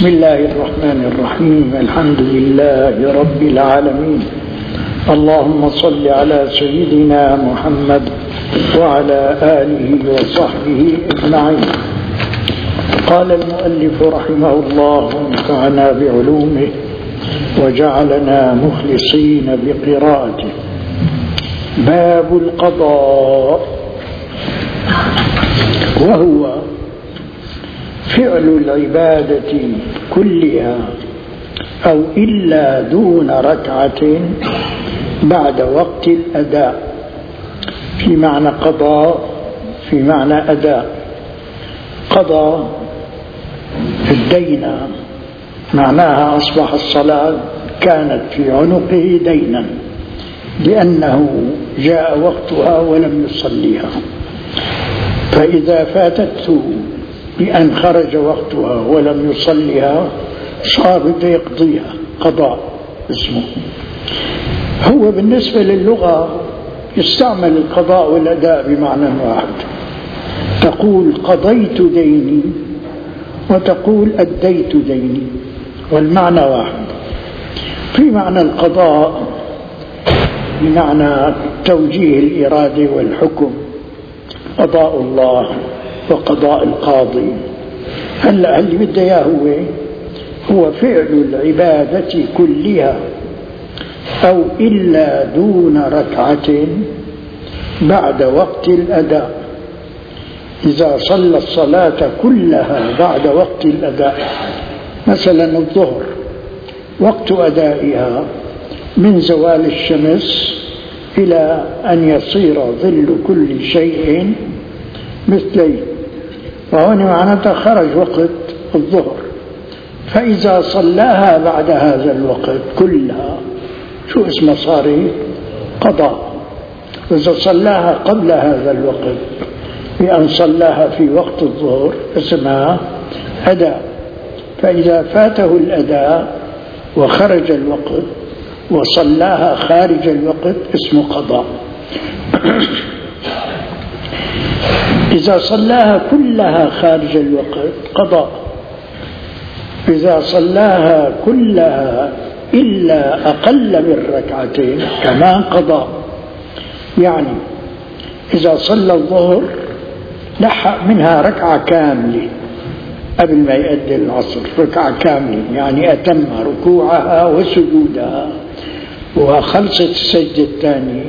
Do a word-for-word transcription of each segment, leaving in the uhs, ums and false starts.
بسم الله الرحمن الرحيم. الحمد لله رب العالمين. اللهم صل على سيدنا محمد وعلى آله وصحبه أجمعين. قال المؤلف رحمه الله ونفعنا بعلومه وجعلنا مخلصين بقراءته. باب القضاء، وهو فعل العبادة كلها أو إلا دون ركعة بعد وقت الأداء. في معنى قضاء في معنى أداء. قضى الدين معناها أصبح الصلاة كانت في عنقه دينا لأنه جاء وقتها ولم يصليها، فإذا فاتته بأن خرج وقتها ولم يصليها صار بده يقضيها، قضاء اسمه. هو بالنسبة للغة يستعمل القضاء والأداء بمعنى واحد، تقول قضيت ديني وتقول أديت ديني، والمعنى واحد. في معنى القضاء بمعنى توجيه الإرادة والحكم، قضاء الله وقضاء القاضي. هلا اللي بده اياه هو هو فعل العبادة كلها أو إلا دون ركعة بعد وقت الأداء. إذا صلى الصلاة كلها بعد وقت الأداء، مثلا الظهر وقت أدائها من زوال الشمس إلى أن يصير ظل كل شيء مثلي، وهنا معناتها خرج وقت الظهر. فإذا صلاها بعد هذا الوقت كلها شو اسمه؟ صارت قضاء. وإذا صلاها قبل هذا الوقت بأن صلاها في وقت الظهر اسمها أداء. فإذا فاته الأداء وخرج الوقت وصلاها خارج الوقت اسمه قضاء. إذا صلاها كلها خارج الوقت قضاء. إذا صلاها كلها إلا أقل من ركعتين كمان قضاء. يعني إذا صلى الظهر لحق منها ركعة كاملة قبل ما يؤدي العصر، ركعة كاملة يعني أتم ركوعها وسجودها وخلصت السجدة الثانية،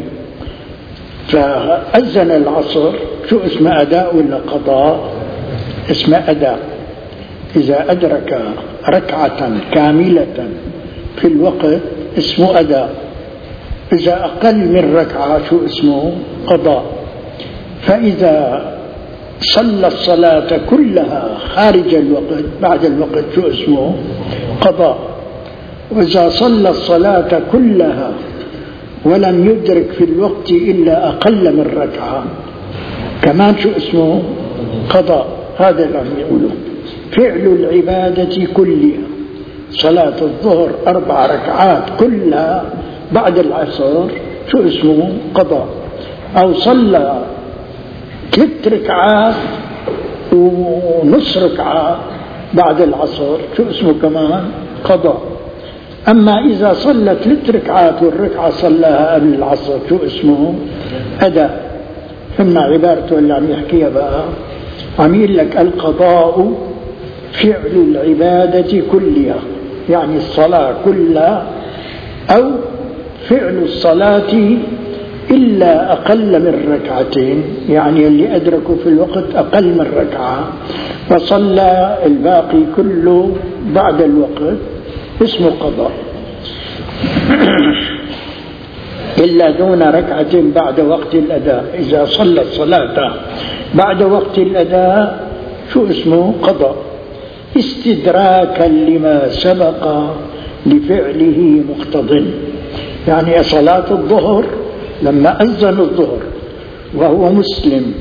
فأذن العصر، شو اسمه؟ أداء ولا قضاء؟ اسمه أداء. إذا أدرك ركعة كاملة في الوقت اسمه أداء. إذا أقل من ركعة شو اسمه؟ قضاء. فإذا صلى الصلاة كلها خارج الوقت بعد الوقت شو اسمه؟ قضاء. وإذا صلى الصلاة كلها ولم يدرك في الوقت إلا أقل من ركعة كمان شو اسمه؟ قضاء. هذا اللي عم يقولوا فعل العبادة كلها. صلاة الظهر أربع ركعات كلها بعد العصر شو اسمه؟ قضاء. أو صلى ثلاث ركعات ونص ركعة بعد العصر شو اسمه؟ كمان قضاء. أما إذا صلى ثلاث ركعات والركعة صلاها قبل العصر شو اسمه؟ أداء. فهمنا عبارته اللي عم يحكيها بقى؟ عم يقول لك القضاء فعل العبادة كلها، يعني الصلاة كلها أو فعل الصلاة إلا أقل من ركعتين، يعني اللي أدركوا في الوقت أقل من ركعة وصلى الباقي كله بعد الوقت اسمه قضاء. إلا دون ركعة بعد وقت الأداء. إذا صلى الصلاة بعد وقت الأداء شو اسمه؟ قضاء. استدراكا لما سبق لفعله مقتضٍ. يعني صلاة الظهر لما أذن الظهر وهو مسلم،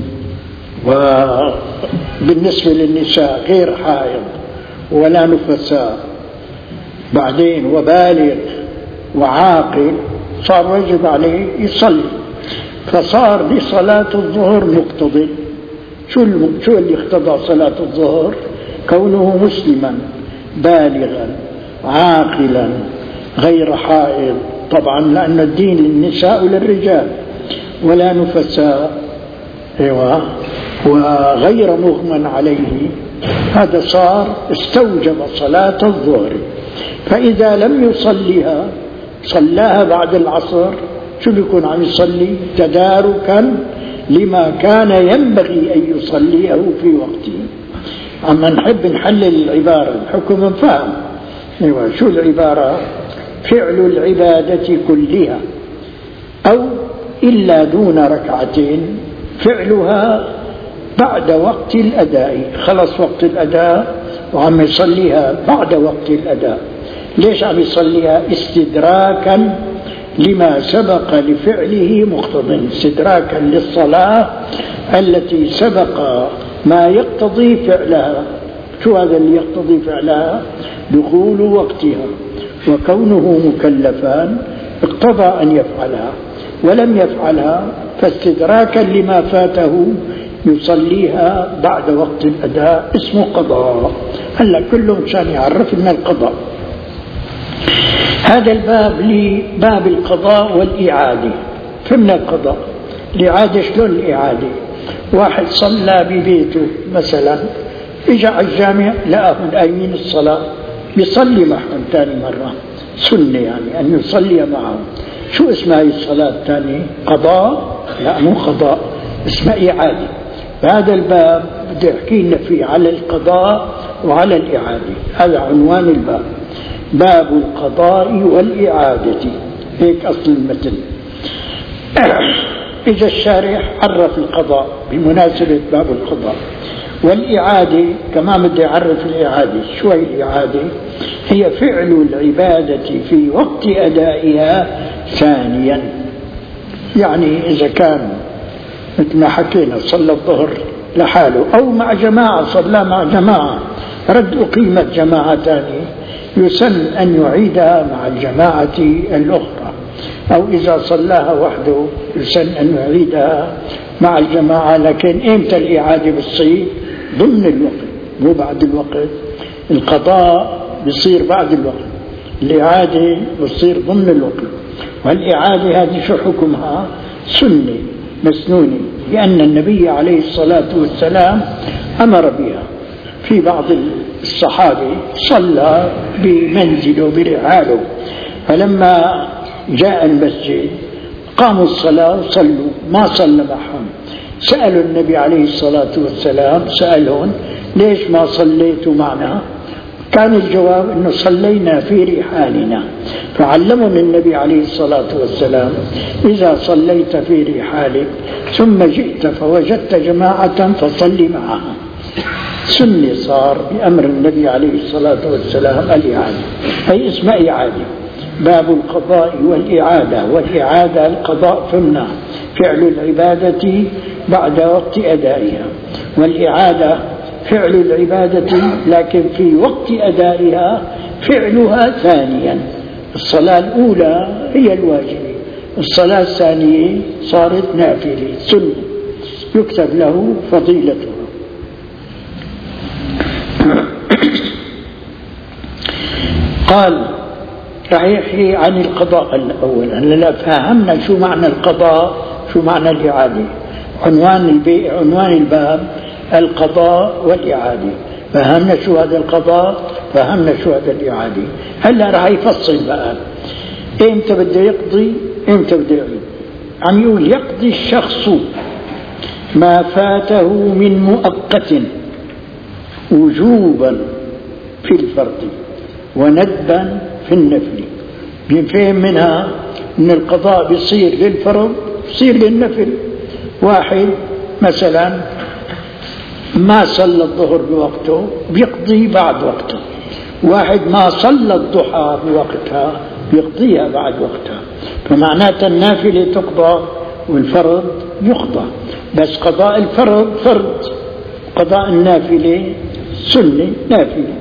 وبالنسبة للنساء غير حائض ولا نفساء، بعدين وبالغ وعاقل، صار واجب عليه يصلي، فصار لصلاة الظهر مقتضٍ. شو شو اللي اقتضى صلاة الظهر؟ كونه مسلما بالغا عاقلا غير حائض، طبعا لأن الدين للنساء وللرجال، ولا نفساء، أيوة، وغير مغمى عليه، هذا صار استوجب صلاة الظهر. فإذا لم يصليها صلاها بعد العصر، شو بيكون عم يصلي؟ تداركا لما كان ينبغي أن يصليه في وقته. أما نحب نحلل العبارة الحكم فهم. أيوة، شو العبارة؟ فعل العبادة كلها أو إلا دون ركعتين فعلها بعد وقت الأداء. خلص وقت الأداء وعم يصليها بعد وقت الأداء. ليش عم يصليها؟ استدراكا لما سبق لفعله مقتضٍ، استدراكا للصلاة التي سبق ما يقتضي فعلها. شو هذا اللي يقتضي فعلها؟ دخول وقتها، وكونه مكلفا اقتضى أن يفعلها، ولم يفعلها فاستدراكا لما فاته يصليها بعد وقت الأداء، اسمه قضاء. هلا كله مشان يعرف لنا القضاء. هذا الباب لباب القضاء والإعادة. فهمنا القضاء. الإعادة شلون الإعادة؟ واحد صلى ببيته مثلا، اجى على الجامع لقاهم قايمين الصلاة، يصلي معهم ثاني مرة، سنة يعني أن يصلي معهم. شو اسمها هي الصلاة الثانية؟ قضاء؟ لا، مو قضاء، اسمها إعادة. هذا الباب بدي أحكي لنا فيه على القضاء وعلى الإعادة. هذا عنوان الباب، باب القضاء والإعادة، هيك أصل المتن. إذا الشارح عرف القضاء بمناسبة باب القضاء، والإعادة كمان بدي أعرف الإعادة. شو هي الإعادة؟ هي فعل العبادة في وقت أدائها ثانيا. يعني إذا كان مثل ما حكينا صلى الظهر لحاله أو مع جماعة، صلى مع جماعة، رد أقيمت جماعة ثانية، يسن أن يعيدها مع الجماعة الأخرى. أو إذا صلاها وحده يسن أن يعيدها مع الجماعة. لكن إمتى الإعادة بتصير؟ ضمن الوقت، مو بعد الوقت. القضاء بيصير بعد الوقت، الإعادة بتصير ضمن الوقت. والإعادة هذه شو حكمها؟ سنة مسنونة، لأن النبي عليه الصلاة والسلام أمر بها. في بعض الصحابة صلى بمنزله برحاله، فلما جاء المسجد قاموا الصلاة وصلوا، ما صلى معهم. سألوا النبي عليه الصلاة والسلام، سألهم ليش ما صليتوا معنا؟ كان الجواب أنه صلينا في رحالنا. فعلمنا النبي عليه الصلاة والسلام إذا صليت في رحالك ثم جئت فوجدت جماعة فصلي معها. سنة صار بأمر النبي عليه الصلاة والسلام الإعادة، أي اسمها إعادة. باب القضاء والإعادة. والإعادة القضاء فهمنا فعل العبادة بعد وقت أدائها، والإعادة فعل العبادة لكن في وقت أدائها فعلها ثانيا. الصلاة الأولى هي الواجبة، الصلاة الثانية صارت نافلة سنة يكتب له فضيلتها. قال رح يحكي عن القضاء الأول. هلا فهمنا شو معنى القضاء، شو معنى الإعادة. عنوان البي... عنوان الباب القضاء والإعادة. فهمنا شو هذا القضاء، فهمنا شو هذا الإعادة. هلا رح يفصل بقى إمتى بده يقضي، إمتى بده يعيد. عم يقول يقضي الشخص ما فاته من مؤقت وجوبا في الفرض وندبا في النفل. بنفهم منها أن القضاء بيصير للفرض بيصير للنفل. واحد مثلا ما صلى الظهر بوقته بيقضي بعد وقته، واحد ما صلى الضحى بوقتها بيقضيها بعد وقتها. فمعناتها النافلة تقضى والفرض يقضى، بس قضاء الفرض فرض، قضاء النافلة سنة نافلة.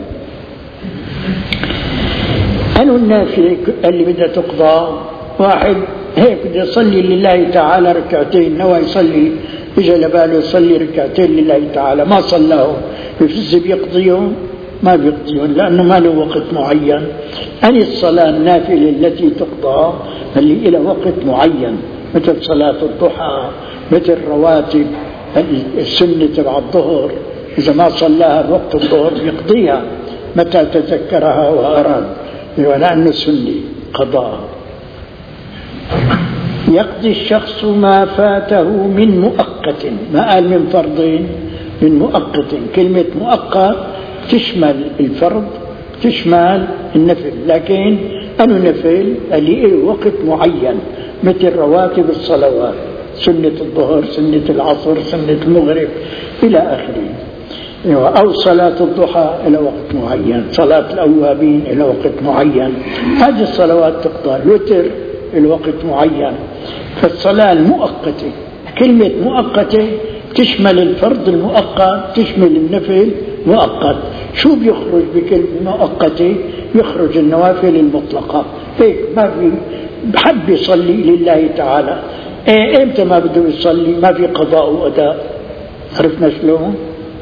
أنو النافلة اللي بدها تقضى؟ واحد هيك بده يصلي لله تعالى ركعتين، نوى يصلي، اجى لباله يصلي ركعتين لله تعالى، ما صلاه، بفز بيقضيهم؟ ما بيقضيهم لأنه ما له وقت معين. أن الصلاة النافلة التي تقضى اللي إلى وقت معين مثل صلاة الضحى، مثل رواتب السنة تبع الظهر، إذا ما صلاها بوقت الظهر يقضيها متى تذكرها وأراد، ولأنه سنة قضاء. يقضي الشخص ما فاته من مؤقت، ما قال من فرض، من مؤقت. كلمة مؤقت تشمل الفرض تشمل النفل، لكن أنه نفل اللي له وقت معين مثل رواتب الصلوات، سنة الظهر، سنة العصر، سنة المغرب إلى آخره. أو صلاة الضحى إلى وقت معين، صلاة الأوابين إلى وقت معين، هذه الصلوات تقضى. الوتر إلى وقت معين. فالصلاة المؤقتة، كلمة مؤقتة تشمل الفرض المؤقت تشمل النفل مؤقت. شو بيخرج بكلمة مؤقتة؟ يخرج النوافل المطلقة. هيك ما في بحب يصلي لله تعالى، إيه إمتى ما بده يصلي ما في قضاء وأداء. عرفنا شلون؟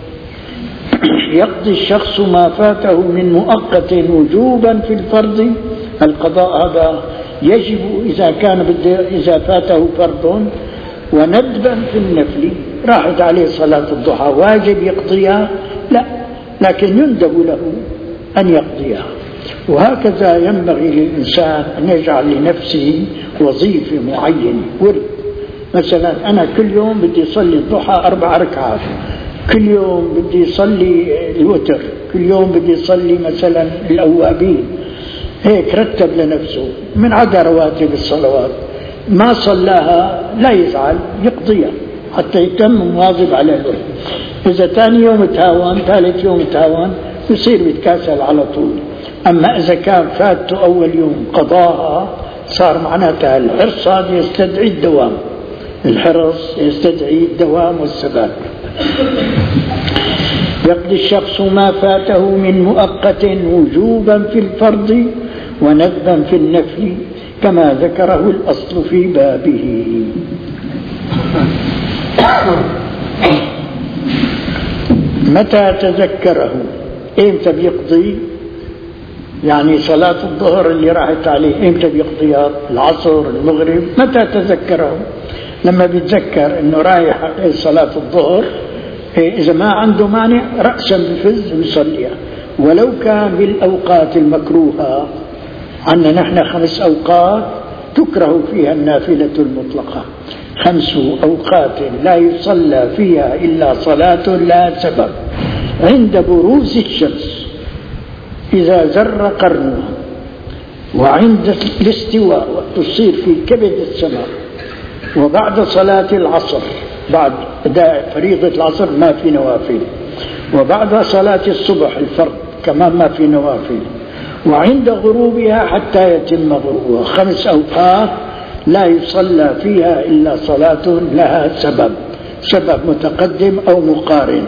يقضي الشخص ما فاته من مؤقت وجوبا في الفرض. القضاء هذا يجب إذا كان إذا فاته فرض، وندبا في النفل. راحت عليه صلاة الضحى واجب يقضيها؟ لا، لكن يندب له أن يقضيها. وهكذا ينبغي للإنسان أن يجعل لنفسه وظيفة معينة، ورد. مثلا أنا كل يوم بدي أصلي الضحى أربع ركعات، كل يوم بدي أصلي الوتر، كل يوم بدي أصلي مثلا الأوابين. هيك رتب لنفسه من عدا رواتب الصلوات. ما صلاها لا يزعل، يقضيها حتى يتم مواظب على الورد. إذا ثاني يوم تهاون، ثالث يوم تهاون، يصير بيتكاسل على طول. أما إذا كان فاته أول يوم قضاها صار معناتها الحرص هذا يستدعي الدوام، الحرص يستدعي الدوام والثبات. يقضي الشخص ما فاته من مؤقت وجوبا في الفرض وندبا في النفل كما ذكره الأصل في بابه. متى تذكره؟ إمتى بيقضي؟ يعني صلاة الظهر اللي راحت عليه إمتى بيقضيها؟ العصر، المغرب، متى تذكره؟ لما بيتذكر إنه رايح صلاة الظهر، إذا ما عنده مانع رأسا بفز ويصليها، ولو كان بالأوقات المكروهة. عندنا نحن خمس أوقات تكره فيها النافلة المطلقة، خمس أوقات لا يصلى فيها إلا صلاة لا سبب: عند بروز الشمس، إذا زر قرنها، وعند الاستواء تصير في كبد السماء، وبعد صلاة العصر، بعد أداء فريضة العصر ما في نوافل، وبعد صلاة الصبح الفرض كمان ما في نوافل، وعند غروبها حتى يتم غروبها. خمس أوقات لا يصلى فيها إلا صلاة لها سبب، سبب متقدم أو مقارن.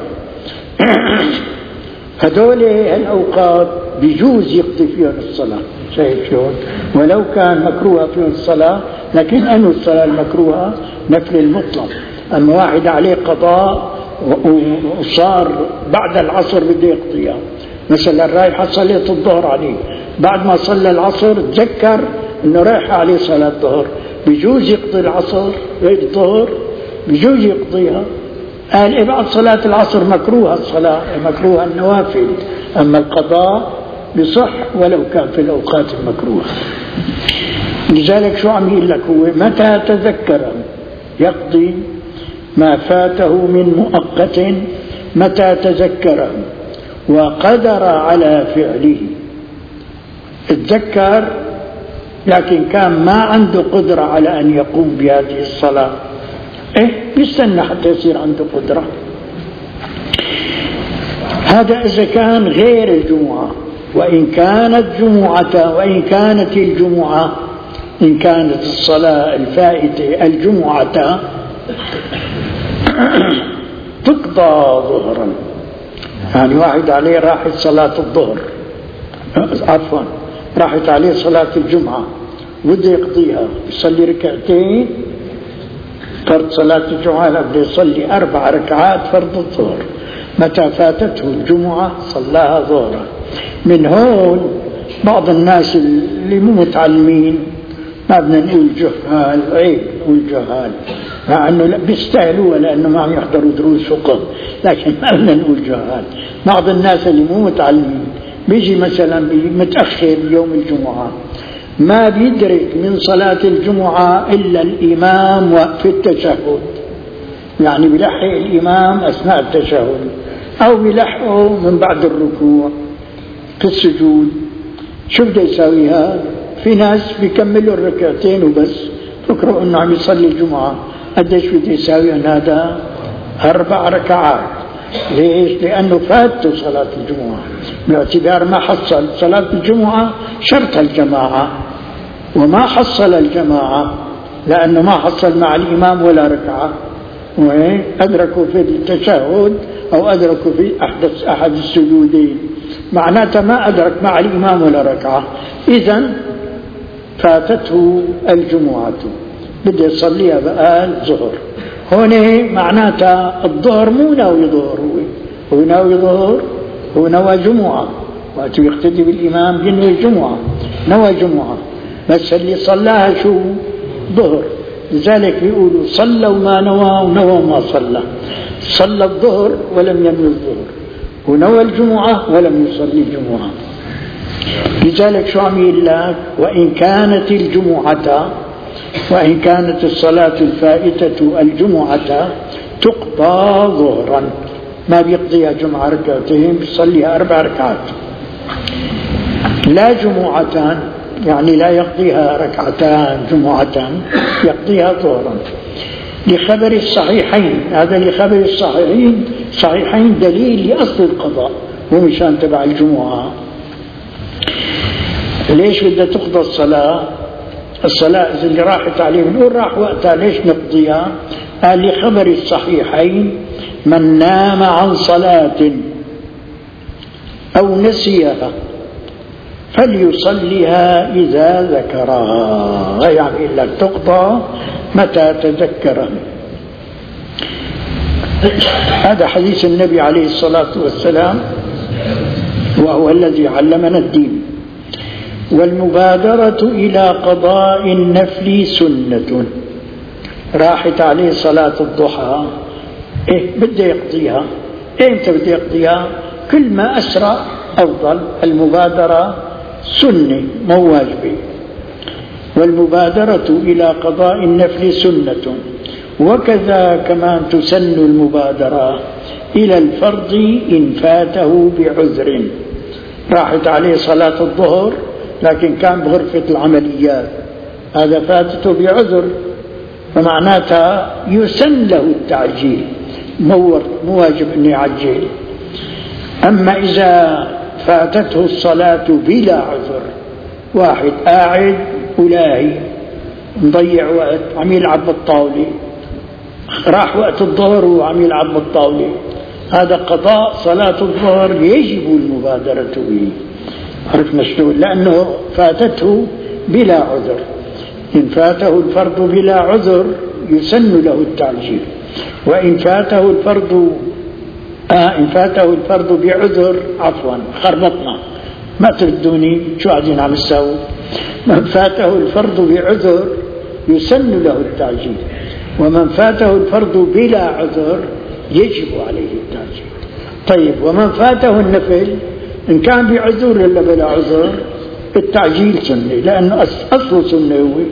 هذول الأوقات بيجوز يقضي فيهم الصلاة، شايف شلون؟ ولو كان مكروه فيهم الصلاة، لكن أنه الصلاة المكروهة نفل المطلق. أما واحد عليه قضاء وصار بعد العصر بده يقضيها، مثلا رايح صلية الظهر عليه، بعد ما صلى العصر تذكر انه رايح عليه صلاة الظهر، بيجوز يقضي العصر الظهر، بيجوز يقضيها. قال إيه بعد صلاة العصر مكروه الصلاة، مكروه النوافل، أما القضاء بصح ولو كان في الأوقات المكروهة. لذلك شو عم يقول لك هو؟ متى تذكر يقضي ما فاته من مؤقت، متى تذكره وقدر على فعله. تذكر لكن كان ما عنده قدرة على أن يقوم بهذه الصلاة، إيه يستنى حتى يصير عنده قدرة. هذا إذا كان غير الجمعة. وإن كانت جمعة، وإن كانت الجمعة، إن كانت الصلاة الفائتة الجمعة تقضى ظهرا. يعني واحد عليه راحت صلاة الظهر، عفوا راحت عليه صلاة الجمعة بده يقضيها، يصلي ركعتين فرض صلاة الجمعة، بده يصلي أربع ركعات فرض الظهر. متى فاتته الجمعة صلاها ظهرا. من هون بعض الناس اللي مو متعلمين، ما بدنا نقول جهال، عيب نقول جهال مع انه بيستاهلوا لانه ما عم يحضروا دروس فقه، لكن ما بدنا نقول جهال. بعض الناس اللي مو متعلمين بيجي مثلا متأخر يوم الجمعة، ما بيدرك من صلاة الجمعة إلا الإمام وفي التشهد، يعني بيلحق الإمام أثناء التشهد أو بيلحقه من بعد الركوع في السجود. شو بده يساوي هذا؟ في ناس بيكملوا الركعتين وبس، فكروا أنه عم يصلي الجمعة. قديش بده يساوي هذا؟ أربع ركعات. ليش؟ لأنه فاتته صلاة الجمعة، باعتبار ما حصل صلاة الجمعة شرط الجماعة، وما حصل الجماعة لأنه ما حصل مع الإمام ولا ركعة، وأدركوا في التشهد أو أدركوا في أحد أحد السجودين، معناته ما أدرك مع الإمام ولا ركعة، إذن فاتته الجمعة، بده يصليها بقى الظهر. هون معناتها الظهر مو ناوي ظهر، هو هو ناوي ظهر، هو نوى جمعة، وقت يقتدي بالإمام ينوي جمعة، نوى جمعة، بس اللي صلاها شو؟ ظهر. لذلك بيقولوا صلوا ما نوى ونوى ما صلى. صلى الظهر ولم ينوي الظهر، ونوى الجمعة ولم يصلي الجمعة. لذلك شو عم يقول لك؟ وإن كانت الجمعة وإن كانت الصلاة الفائتة الجمعة تقضى ظهرا، ما بيقضيها جمعة ركعتين، بيصليها أربع ركعات. لا جمعتان، يعني لا يقضيها ركعتان جمعة، يقضيها ظهرا. لخبر الصحيحين، هذا لخبر الصحيحين صحيحين دليل لأصل القضاء، مو مشان تبع الجمعة. ليش بدها تقضى الصلاة؟ الصلاة إذا اللي راحت عليه بنقول راح وقتها، ليش نقضيها؟ قال لخبر الصحيحين من نام عن صلاة أو نسيها فليصليها إذا ذكرها، يعني إلا تقضى متى تذكرها. هذا حديث النبي عليه الصلاة والسلام، وهو الذي علمنا الدين. والمبادرة إلى قضاء النفل سنة. راحت عليه صلاة الضحى، إيه بده يقضيها، إمتى بده يقضيها؟ كل ما أسرع أفضل. المبادرة سنة مو واجبة. والمبادرة إلى قضاء النفل سنة، وكذا كمان تسن المبادرة إلى الفرض إن فاته بعذر. راحت عليه صلاة الظهر لكن كان بغرفة العمليات، هذا فاتته بعذر، فمعناتها يسن له التعجيل، مو واجب أن يعجل. أما إذا فاتته الصلاة بلا عذر، واحد قاعد ولاهي مضيع وقت عم يلعب بالطاولة، راح وقت الظهر وعم يلعب بالطاولة، هذا قضاء صلاة الظهر يجب المبادرة به. عرفنا شلون؟ لأنه فاتته بلا عذر. إن فاته الفرض بلا عذر يسن له التعجيل، وإن فاته الفرض آه إن فاته الفرض بعذر، عفوا خربطنا، ما تردوني شو قاعدين عم تساووا. من فاته الفرض بعذر يسن له التعجيل، ومن فاته الفرض بلا عذر يجب عليه التعجيل. طيب، ومن فاته النفل إن كان بعذر ولا بلا عذر التعجيل سنة، لأنه أصل سنة هو.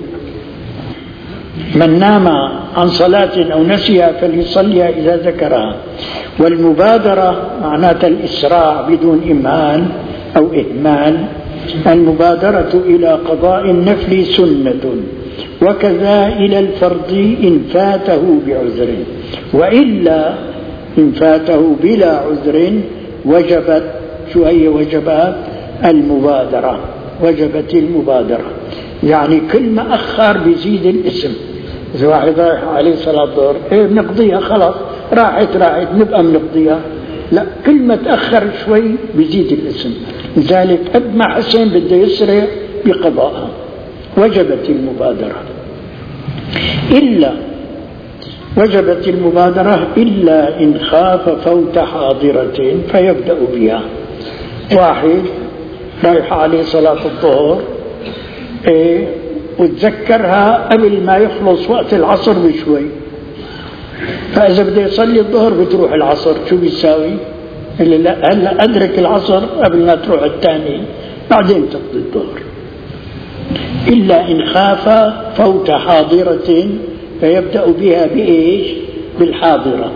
من نام عن صلاة أو نسيها فليصليها إذا ذكرها. والمبادرة معناتها الإسراع بدون إمهال أو إهمال. المبادرة إلى قضاء النفل سنة، وكذا إلى الفرض إن فاته بعذر، وإلا إن فاته بلا عذر وجبت، شو هي وجبات؟ المبادرة، وجبت المبادرة. يعني كل ما أخر بيزيد الاسم. إذا واحد رايح عليه صلاة الظهر، إيه بنقضيها خلاص، راحت راحت نبقى بنقضيها، لا، كل ما تأخر شوي بيزيد الاسم. لذلك قد ما حسين بده يسرع بقضائها، وجبت المبادرة. إلا وجبت المبادرة إلا إن خاف فوت حاضرة فيبدأ بها. واحد رايح عليه صلاة الظهر إيه وتذكرها قبل ما يخلص وقت العصر بشوي، فإذا بده يصلي الظهر بتروح العصر، شو بيساوي؟ اللي لا هلا أدرك العصر قبل ما تروح الثاني، بعدين تقضي الظهر. إلا إن خاف فوت حاضرة فيبدأ بها بإيش؟ بالحاضرة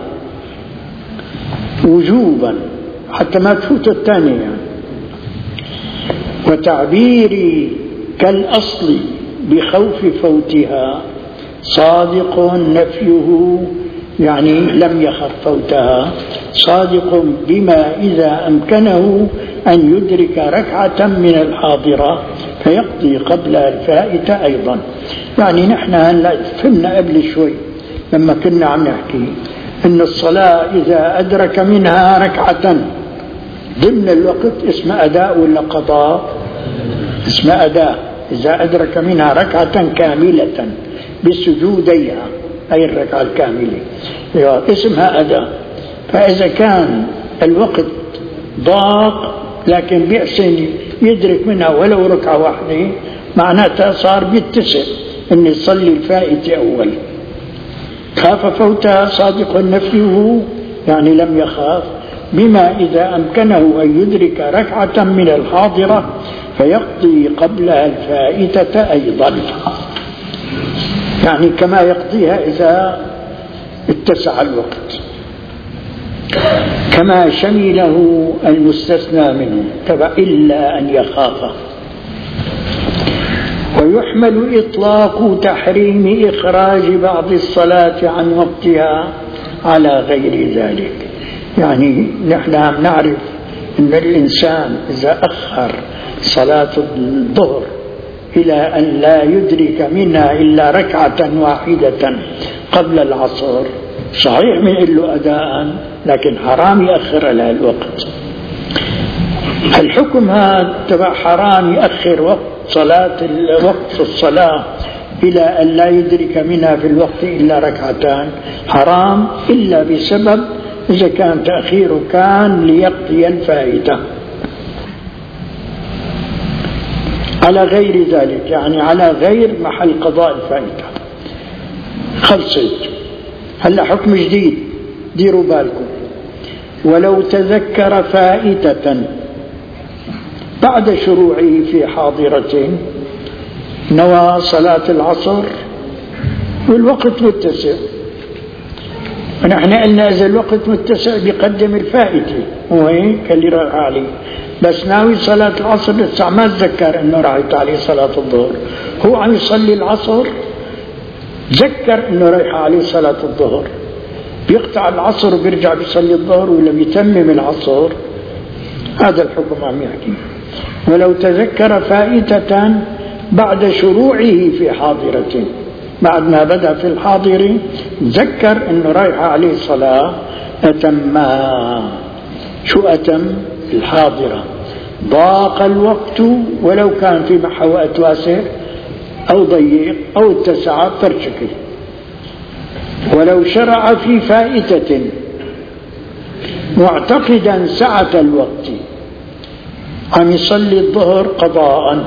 وجوبا حتى ما تفوت الثانية. وتعبيري كالأصل بخوف فوتها صادق نفيه، يعني لم يخف فوتها، صادق بما إذا أمكنه أن يدرك ركعة من الحاضرة فيقضي قبل الفائتة أيضا. يعني نحن هلا فهمنا قبل شوي لما كنا عم نحكي أن الصلاة إذا أدرك منها ركعة ضمن الوقت اسم أداء ولا قضاء؟ اسم أداء. إذا أدرك منها ركعة كاملة بسجوديها أي الركعة الكاملة اسمها أداء. فإذا كان الوقت ضاق لكن بيحسن يدرك منها ولو ركعة واحدة معناتها صار بيتسع أن يصلي الفائتة أول. خاف فوتها صادق نفيه، يعني لم يخاف، بما إذا أمكنه أن يدرك ركعة من الحاضرة فيقضي قبلها الفائتة أيضا، يعني كما يقضيها إذا اتسع الوقت، كما شمله المستثنى منه تبع إلا أن يخاف. ويحمل إطلاق تحريم إخراج بعض الصلاة عن وقتها على غير ذلك. يعني نحن نعرف أن الإنسان إذا أخر صلاة الظهر إلى أن لا يدرك منها إلا ركعة واحدة قبل العصر صحيح من له أداء لكن حرام يأخر لها الوقت. الحكم هذا تبع حرام يأخر وقت صلاة وقت الصلاة إلى أن لا يدرك منها في الوقت إلا ركعتان حرام إلا بسبب إذا كان تأخيره كان ليقضي الفائتة على غير ذلك، يعني على غير محل قضاء الفائتة. خلصت. هلا حكم جديد ديروا بالكم. ولو تذكر فائتة بعد شروعه في حاضرة نوى صلاة العصر والوقت متسع، ونحن قلنا إذا الوقت متسع بيقدم الفائتة وهيك اللي راح عليه، بس ناوي صلاة العصر لسه ما تذكر انه راحت عليه صلاة الظهر، هو عم يصلي العصر تذكر انه رايح عليه صلاة الظهر، بيقطع العصر وبيرجع بيصلي الظهر ولا بيتمم العصر. هذا الحكم عم يحكي. ولو تذكر فائتة بعد شروعه في حاضرة، بعد ما بدأ في الحاضر تذكر انه رايح عليه صلاة أتمها. شو أتم؟ الحاضرة. ضاق الوقت ولو كان في محا وقت واسع أو ضيق أو اتسع فرشكل. ولو شرع في فائتة معتقدا سعة الوقت، عم يصلي الظهر قضاء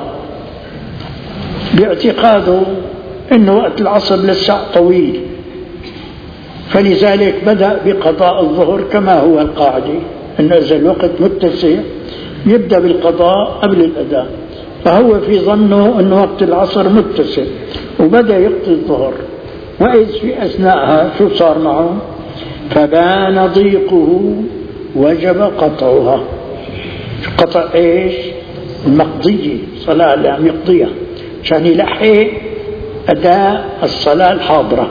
باعتقاده انه وقت العصر لسه طويل، فلذلك بدأ بقضاء الظهر كما هو القاعدة انه اذا الوقت متسع يبدأ بالقضاء قبل الأداء، فهو في ظنه انه وقت العصر متسع وبدأ يقضي الظهر، وإذ في أثناءها شو صار معه؟ فبان ضيقه وجب قطعها. قطع ايش؟ المقضية، صلاة اللي عم يقضيها عشان يلحق أداء الصلاة الحاضرة،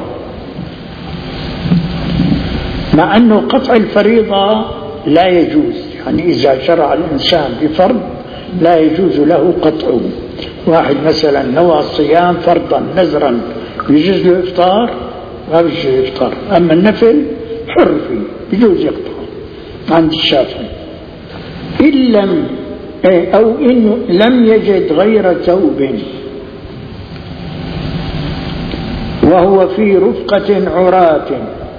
مع أنه قطع الفريضة لا يجوز. يعني إذا شرع الإنسان بفرض لا يجوز له قطعه. واحد مثلا نوى الصيام فرضا نذرا يجوز له إفطار؟ ما بيجوز إفطار. أما النفل حر فيه بيجوز يقطع عند الشافعي، إن لم أو إنه لم يجد غير ثوب وهو في رفقة عراة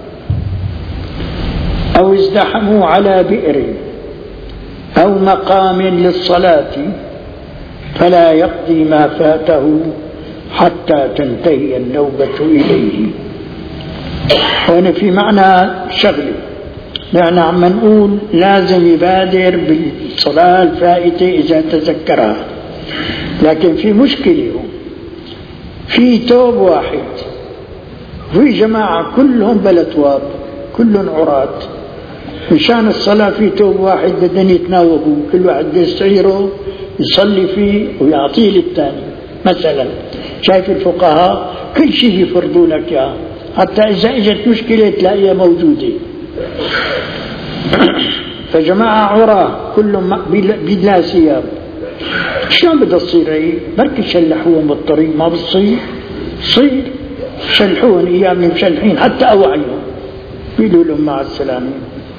أو ازدحموا على بئر أو مقام للصلاة فلا يقضي ما فاته حتى تنتهي النوبة إليه. هنا في معنى شغله، يعني عم نقول لازم يبادر بالصلاة الفائتة إذا تذكرها، لكن في مشكلة، في توب واحد في جماعة كلهم بلا تواب، كلهم عراة، مشان الصلاة في توب واحد بدهم يتناوبوا، كل واحد يستعيره يصلي فيه ويعطيه للثاني. مثلا شايف الفقهاء كل شيء يفرضوا لك اياه، حتى إذا اجت مشكلة تلاقيها موجودة. فجماعة عراة كلهم بلا ثياب، شلون بدها تصير هي؟ بركي شلحوهم بالطريق، ما بتصير صير شلحوهم ايام مشلحين حتى اوعيهم بيقولوا لهم مع السلامة.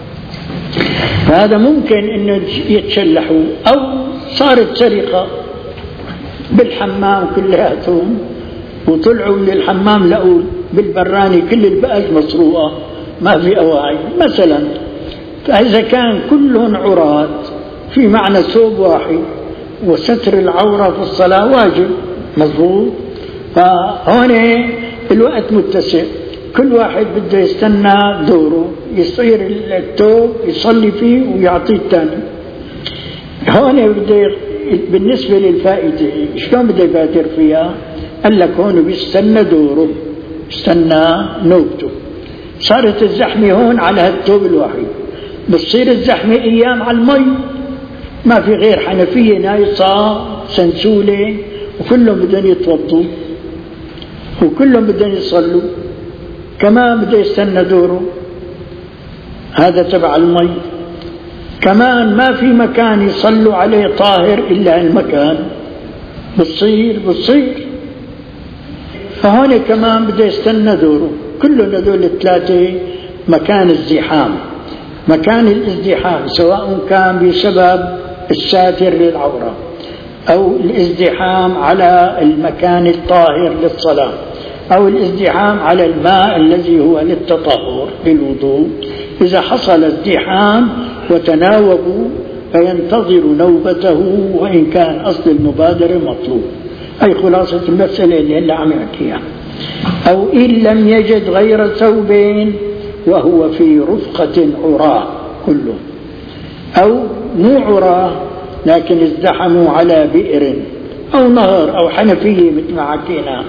فهذا ممكن انه يتشلحوا، او صارت سرقة بالحمام كلياتهم، وطلعوا من الحمام لقوا بالبراني كل البقج مسروقة ما في أواعي مثلا. فإذا كان كلهم عراة في معنى ثوب واحد وستر العورة في الصلاة واجب مضبوط، فهون الوقت متسع، كل واحد بده يستنى دوره، يصير الثوب يصلي فيه ويعطيه الثاني. هون بده بالنسبة للفائدة شلون بده يبادر فيها؟ قال لك هون بيستنى دوره، استنى نوبته. صارت الزحمة هون على هالثوب الواحد، بتصير الزحمة أيام على المي، ما في غير حنفية نايصة سنسولة وكلهم بدهم يتوضوا وكلهم بدهم يصلوا، كمان بده يستنى دوره، هذا تبع المي. كمان ما في مكان يصلوا عليه طاهر إلا المكان، بتصير بتصير فهون كمان بده يستنى دوره. كلهم هذول الثلاثة مكان الزحام، مكان الازدحام، سواء كان بسبب الساتر للعورة أو الازدحام على المكان الطاهر للصلاة أو الازدحام على الماء الذي هو للتطهر للوضوء. إذا حصل ازدحام وتناوبوا فينتظر نوبته وإن كان أصل المبادرة مطلوب. أي خلاصة المسألة اللي هلا عم يحكيها. أو إن لم يجد غير ثوبين وهو في رفقة عراة كله، أو مو عراة لكن ازدحموا على بئر أو نهر أو حنفية مثل ما حكينا.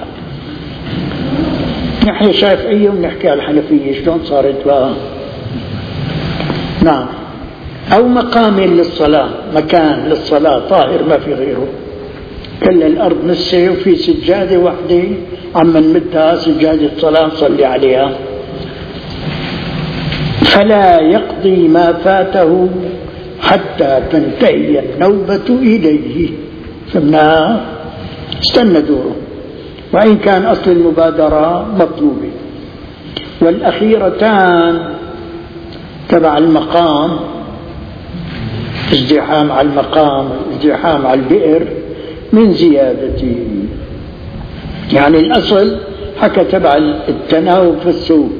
نحن شافعية ونحكي على الحنفية شلون صارت بقى. نعم. أو مقام للصلاة، مكان للصلاة طاهر ما في غيره، كل الأرض نسة وفي سجادة واحدة عم نمدها سجادة صلاة نصلي عليها. فلا يقضي ما فاته حتى تنتهي النوبة إليه. فمنها استنى دوره وإن كان أصل المبادرة مطلوبة. والأخيرتان تبع المقام، ازدحام على المقام ازدحام على البئر من زيادته، يعني الأصل حكى تبع التناوب في السوق.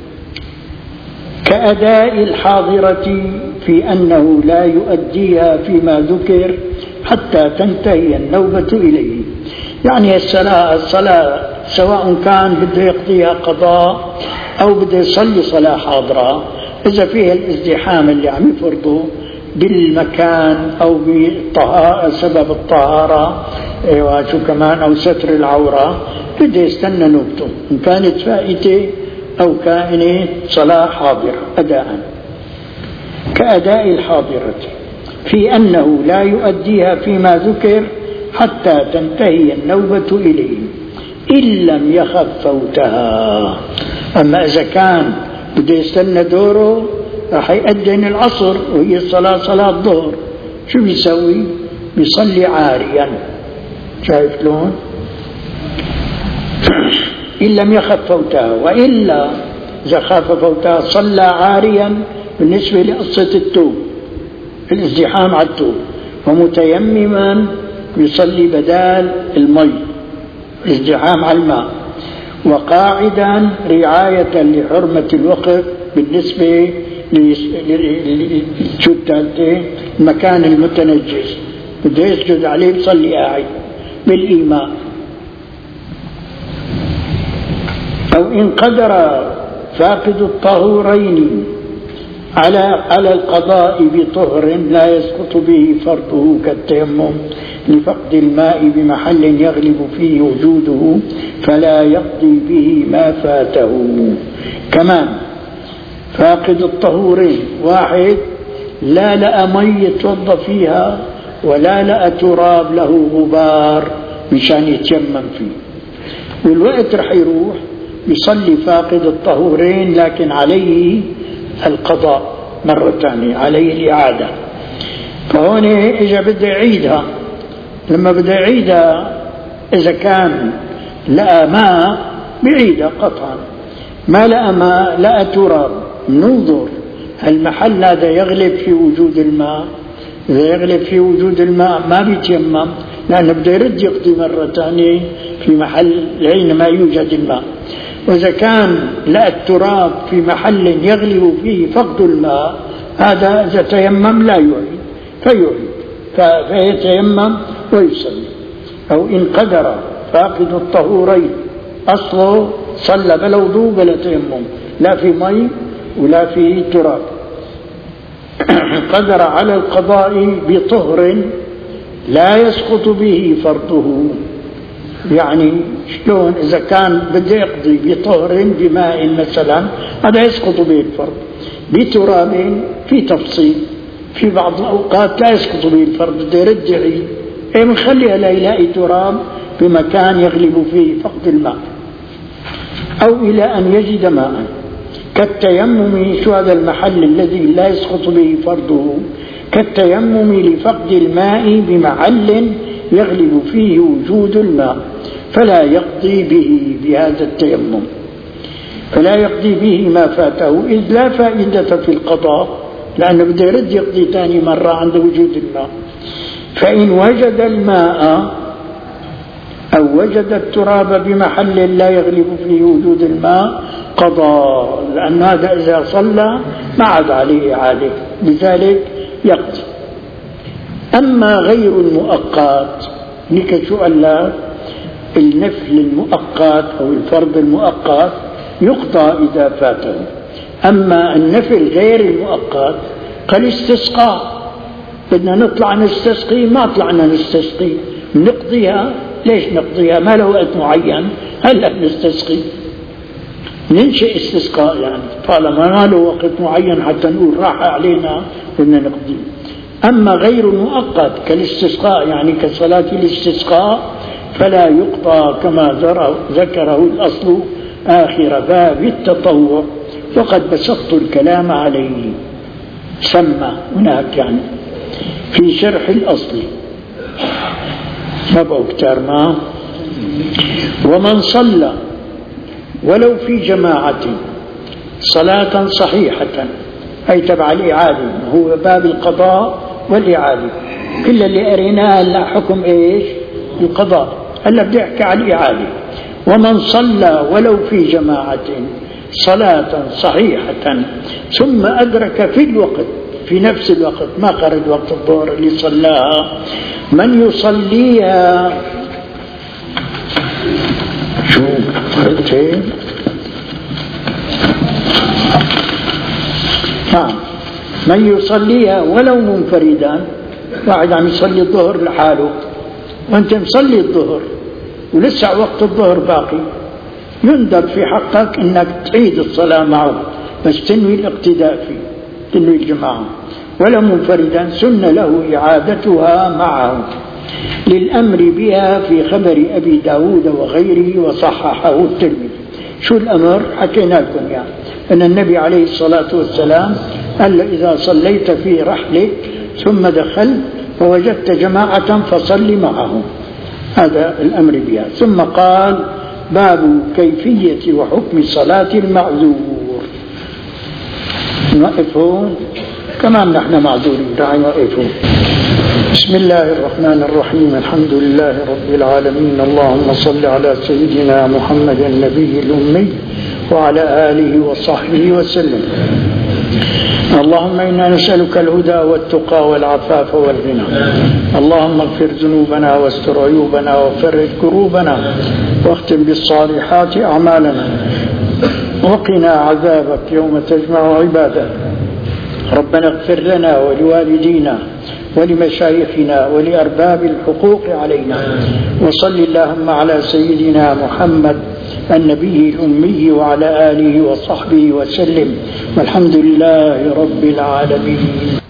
كأداء الحاضرة في أنه لا يؤديها فيما ذكر حتى تنتهي النوبة إليه. يعني الصلاة الصلاة سواء كان بده يقضيها قضاء أو بده يصلي صلاة حاضرة، إذا فيها الازدحام اللي عم يفرضه بالمكان أو بالطهارة سبب الطهارة شو كمان أو ستر العورة، بده يستنى نوبته إن كانت فائتة أو كائنة صلاة حاضرة أداء. كأداء الحاضرة في أنه لا يؤديها فيما ذكر حتى تنتهي النوبة إليه إن لم يخف فوتها. أما إذا كان بده يستنى دوره راح يأذن العصر وهي الصلاة صلاة الظهر، شو بيسوي؟ بيصلي عاريا. شايف لون؟ إن لم يخف فوتها، وإلا إذا خاف فوتها صلى عاريا بالنسبة لقصة التوب الازدحام على التوب، ومتيمما يصلي بدال المي الازدحام على الماء، وقاعدا رعاية لحرمة الوقت بالنسبة للثالثة المكان المتنجس بده يسجد عليه بصلي قاعد بالإيماء. أو إن قدر فاقد الطهورين على على القضاء بطهر لا يسقط به فرضه كالتيمم لفقد الماء بمحل يغلب فيه وجوده فلا يقضي به ما فاته. كمان فاقد الطهورين، واحد لا لقى مي يتوضى فيها ولا لقى تراب له غبار مشان يتيمم فيه، والوقت رح يروح يصلي فاقد الطهورين لكن عليه القضاء مرة ثانية، عليه الإعادة. فهون إذا بده يعيدها، لما بده يعيدها إذا كان لقى ماء بيعيدها قطعا، ما لقى ماء لقى تراب، ننظر المحل هذا يغلب في وجود الماء. إذا يغلب في وجود الماء ما بيتيمم لأنه بده يرد يقضي مرة ثانية في محل حينما يوجد الماء. وإذا كان لقى التراب في محل يغلب فيه فقد الماء، هذا إذا تيمم لا يعيد فيعيد فيتيمم ويصلي. أو إن قدر فاقد الطهورين، أصله صلى بلا وضوء بلا تيمم، لا في مي ولا في تراب، قدر على القضاء بطهر لا يسقط به فرضه. يعني شلون؟ إذا كان بده يقضي بطهر بماء مثلا هذا يسقط به الفرض، بتراب في تفصيل، في بعض الأوقات لا يسقط به الفرض بده يرد يعيد، أي منخليها لا يلاقي تراب بمكان يغلب فيه فقد الماء. أو إلى أن يجد ماء كالتيمم، شو هذا المحل الذي لا يسقط به فرضه؟ كالتيمم لفقد الماء بمحل يغلب فيه وجود الماء فلا يقضي به بهذا التيمم، فلا يقضي به ما فاته، إذ لا فائدة في القضاء لأنه بده يرد يقضي ثاني مرة عند وجود الماء. فإن وجد الماء أو وجد التراب بمحل لا يغلب فيه وجود الماء قضى، لأن هذا إذا صلى ما عاد عليه إعادة، لذلك يقضي. أما غير المؤقت لك شو قال لك؟ النفل المؤقت أو الفرض المؤقت يقضى إذا فاته. أما النفل غير المؤقت كالاستسقاء، بدنا نطلع نستسقي ما طلعنا نستسقي نقضيها. ليش نقضيها؟ ما له وقت معين، هلا نستسقي ننشئ استسقاء، يعني طالما ما له وقت معين حتى نقول راح علينا بدنا نقضي. أما غير المؤقت كالاستسقاء يعني كصلاة الاستسقاء فلا يقضى كما ذكره الأصل آخر باب التطوع، وقد بسطت الكلام عليه. سمى هناك يعني في شرح الأصل تبعوا كتار ما. ومن صلى ولو في جماعة صلاة صحيحة، أي تبع الإعادة، هو باب القضاء والإعادة، كل اللي أريناه هلا حكم إيش؟ القضاء، هلا بدي أحكي على الإعادة. ومن صلى ولو في جماعة صلاة صحيحة ثم أدرك في الوقت، في نفس الوقت، ما خرج وقت الظهر اللي صلاها، من يصليها شو قلت؟ نعم، من يصليها ولو منفردا، واحد عم يصلي الظهر لحاله وانت مصلي الظهر ولسه وقت الظهر باقي، يندب في حقك انك تعيد الصلاة معه، بس تنوي الاقتداء فيه، تنوي الجماعة. ولو منفردا سن له إعادتها معه للأمر بها في خبر أبي داود وغيره وصححه الترمذي. شو الأمر؟ حكينا لكم يعني أن النبي عليه الصلاة والسلام قال إذا صليت في رحلك ثم دخلت فوجدت جماعة فصل معهم، هذا الأمر بها. ثم قال باب كيفية وحكم صلاة المعذور. نوقف هون، كمان نحن معذورين، تعالوا نوقف هون. بسم الله الرحمن الرحيم. الحمد لله رب العالمين. اللهم صل على سيدنا محمد النبي الأمي وعلى آله وصحبه وسلم. اللهم إنا نسألك الهدى والتقى والعفاف والغنى. اللهم اغفر ذنوبنا واستر عيوبنا وفرج كروبنا واختم بالصالحات أعمالنا وقنا عذابك يوم تجمع عبادك. ربنا اغفر لنا ولوالدينا ولمشايخنا ولأرباب الحقوق علينا. وصل اللهم على سيدنا محمد النبي الأمي وعلى آله وصحبه وسلم، والحمد لله رب العالمين.